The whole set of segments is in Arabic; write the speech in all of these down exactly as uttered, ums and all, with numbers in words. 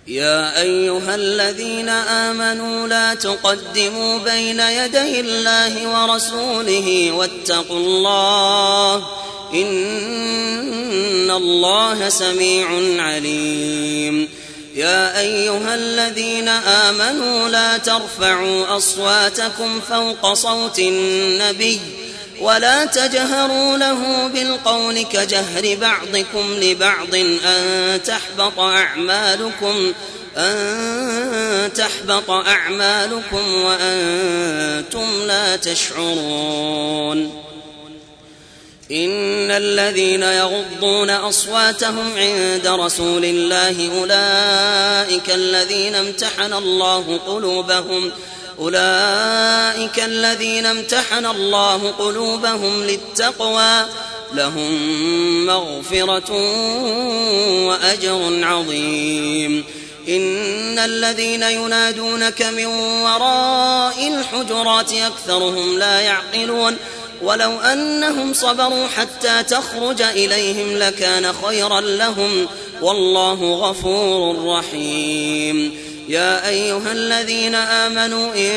يا أيها الذين آمنوا لا تقدموا بين يدي الله ورسوله واتقوا الله إن الله سميع عليم. يا أيها الذين آمنوا لا ترفعوا أصواتكم فوق صوت النبي ولا تجهروا له بالقول كجهر بعضكم لبعض أن تحبط أعمالكم أن تحبط أعمالكم وأنتم لا تشعرون. إن الذين يغضون أصواتهم عند رسول الله أولئك الذين امتحن الله قلوبهم أولئك الذين امتحن الله قلوبهم للتقوى لهم مغفرة وأجر عظيم. إن الذين ينادونك من وراء الحجرات أكثرهم لا يعقلون ولو أنهم صبروا حتى تخرج إليهم لكان خيرا لهم والله غفور رحيم. يا أيها الذين آمنوا إن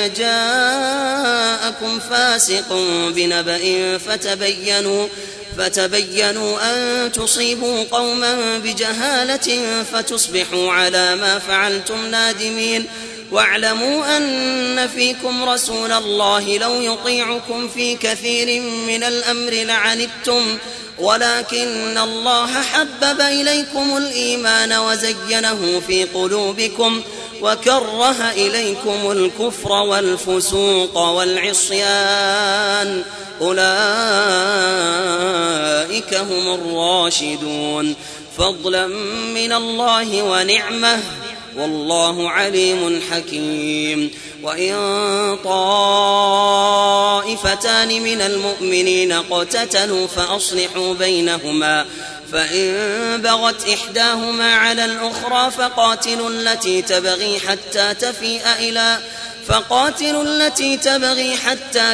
جاءكم فاسق بنبأ فتبينوا فتبينوا أن تصيبوا قوما بجهالة فتصبحوا على ما فعلتم نادمين. واعلموا أن فيكم رسول الله لو يطيعكم في كثير من الأمر لعنتم ولكن الله حبب إليكم الإيمان وزينه في قلوبكم وكره إليكم الكفر والفسوق والعصيان أولئك هم الراشدون فضلا من الله ونعمه والله عليم حكيم. وإن طائفتان من المؤمنين اقتتلوا فأصلحوا بينهما فإن بغت إحداهما على الأخرى فقاتلوا التي تبغي حتى تفيء إلى فقاتلوا التي تبغي حتى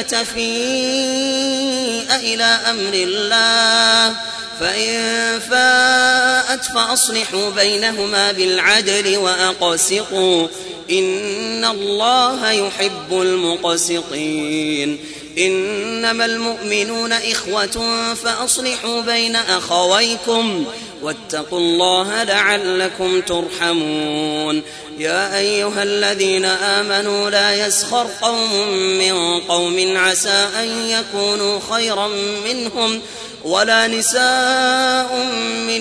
تفيء إلى أمر الله فإن فاءت فأصلحوا بينهما بالعدل وأقسطوا إن الله يحب المقسطين. إنما المؤمنون إخوة فأصلحوا بين أخويكم واتقوا الله لعلكم ترحمون. يا أيها الذين آمنوا لا يسخر قوم من قوم عسى أن يكونوا خيرا منهم ولا نساء من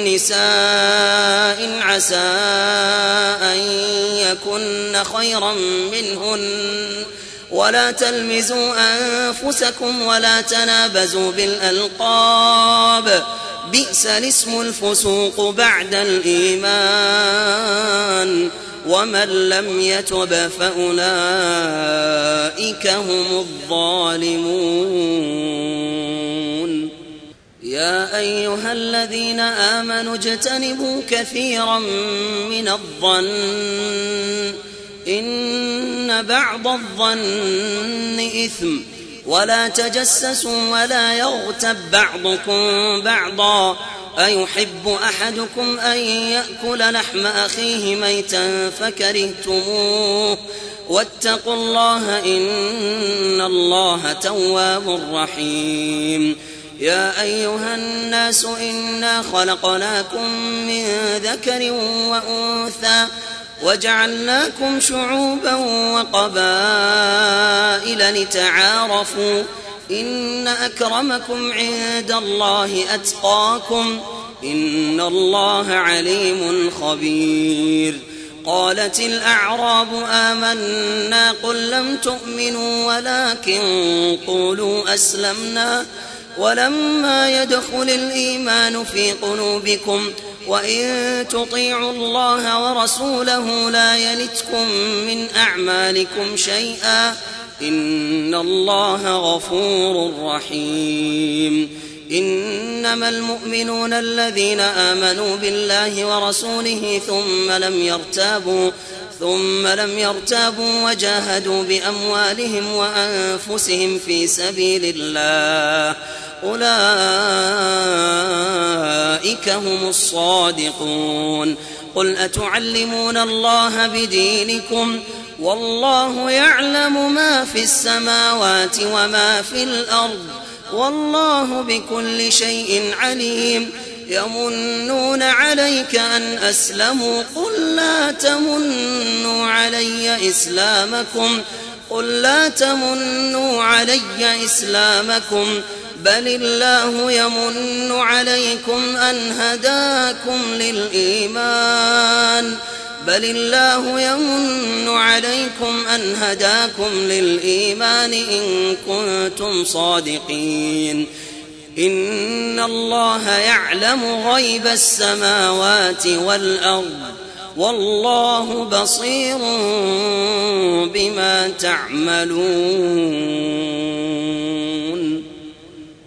نساء عسى أن يكن خيرا منهن ولا تلمزوا أنفسكم ولا تنابزوا بالألقاب بئس الاسم الفسوق بعد الإيمان ومن لم يتب فأولئك هم الظالمون. يا أيها الذين آمنوا اجتنبوا كثيرا من الظن إن بعض الظن إثم ولا تجسسوا ولا يغتب بعضكم بعضا أيحب أحدكم أن يأكل لحم أخيه ميتا فكرهتموه واتقوا الله إن الله تواب رحيم. يا أيها الناس إنا خلقناكم من ذكر وأنثى وجعلناكم شعوبا وقبائل لتعارفوا إن أكرمكم عند الله أتقاكم إن الله عليم خبير. قالت الأعراب آمنا قل لم تؤمنوا ولكن قولوا أسلمنا ولما يدخل الإيمان في قلوبكم وإن تطيعوا الله ورسوله لا يلتكم من أعمالكم شيئا إن الله غفور رحيم. إنما المؤمنون الذين آمنوا بالله ورسوله ثم لم يرتابوا ثم لم يرتابوا وجاهدوا بأموالهم وأنفسهم في سبيل الله أولئك هم الصادقون. قل أتعلمون الله بدينكم والله يعلم ما في السماوات وما في الأرض والله بكل شيء عليم يمنون عليك أن أسلموا قل لا تمنوا علي إسلامكم قل لا تمنوا علي إسلامكم بل الله يمن عليكم أن هداكم للإيمان بل الله يمن عليكم أن هداكم للإيمان إن كنتم صادقين إن الله يعلم غيب السماوات والأرض والله بصير بما تعملون.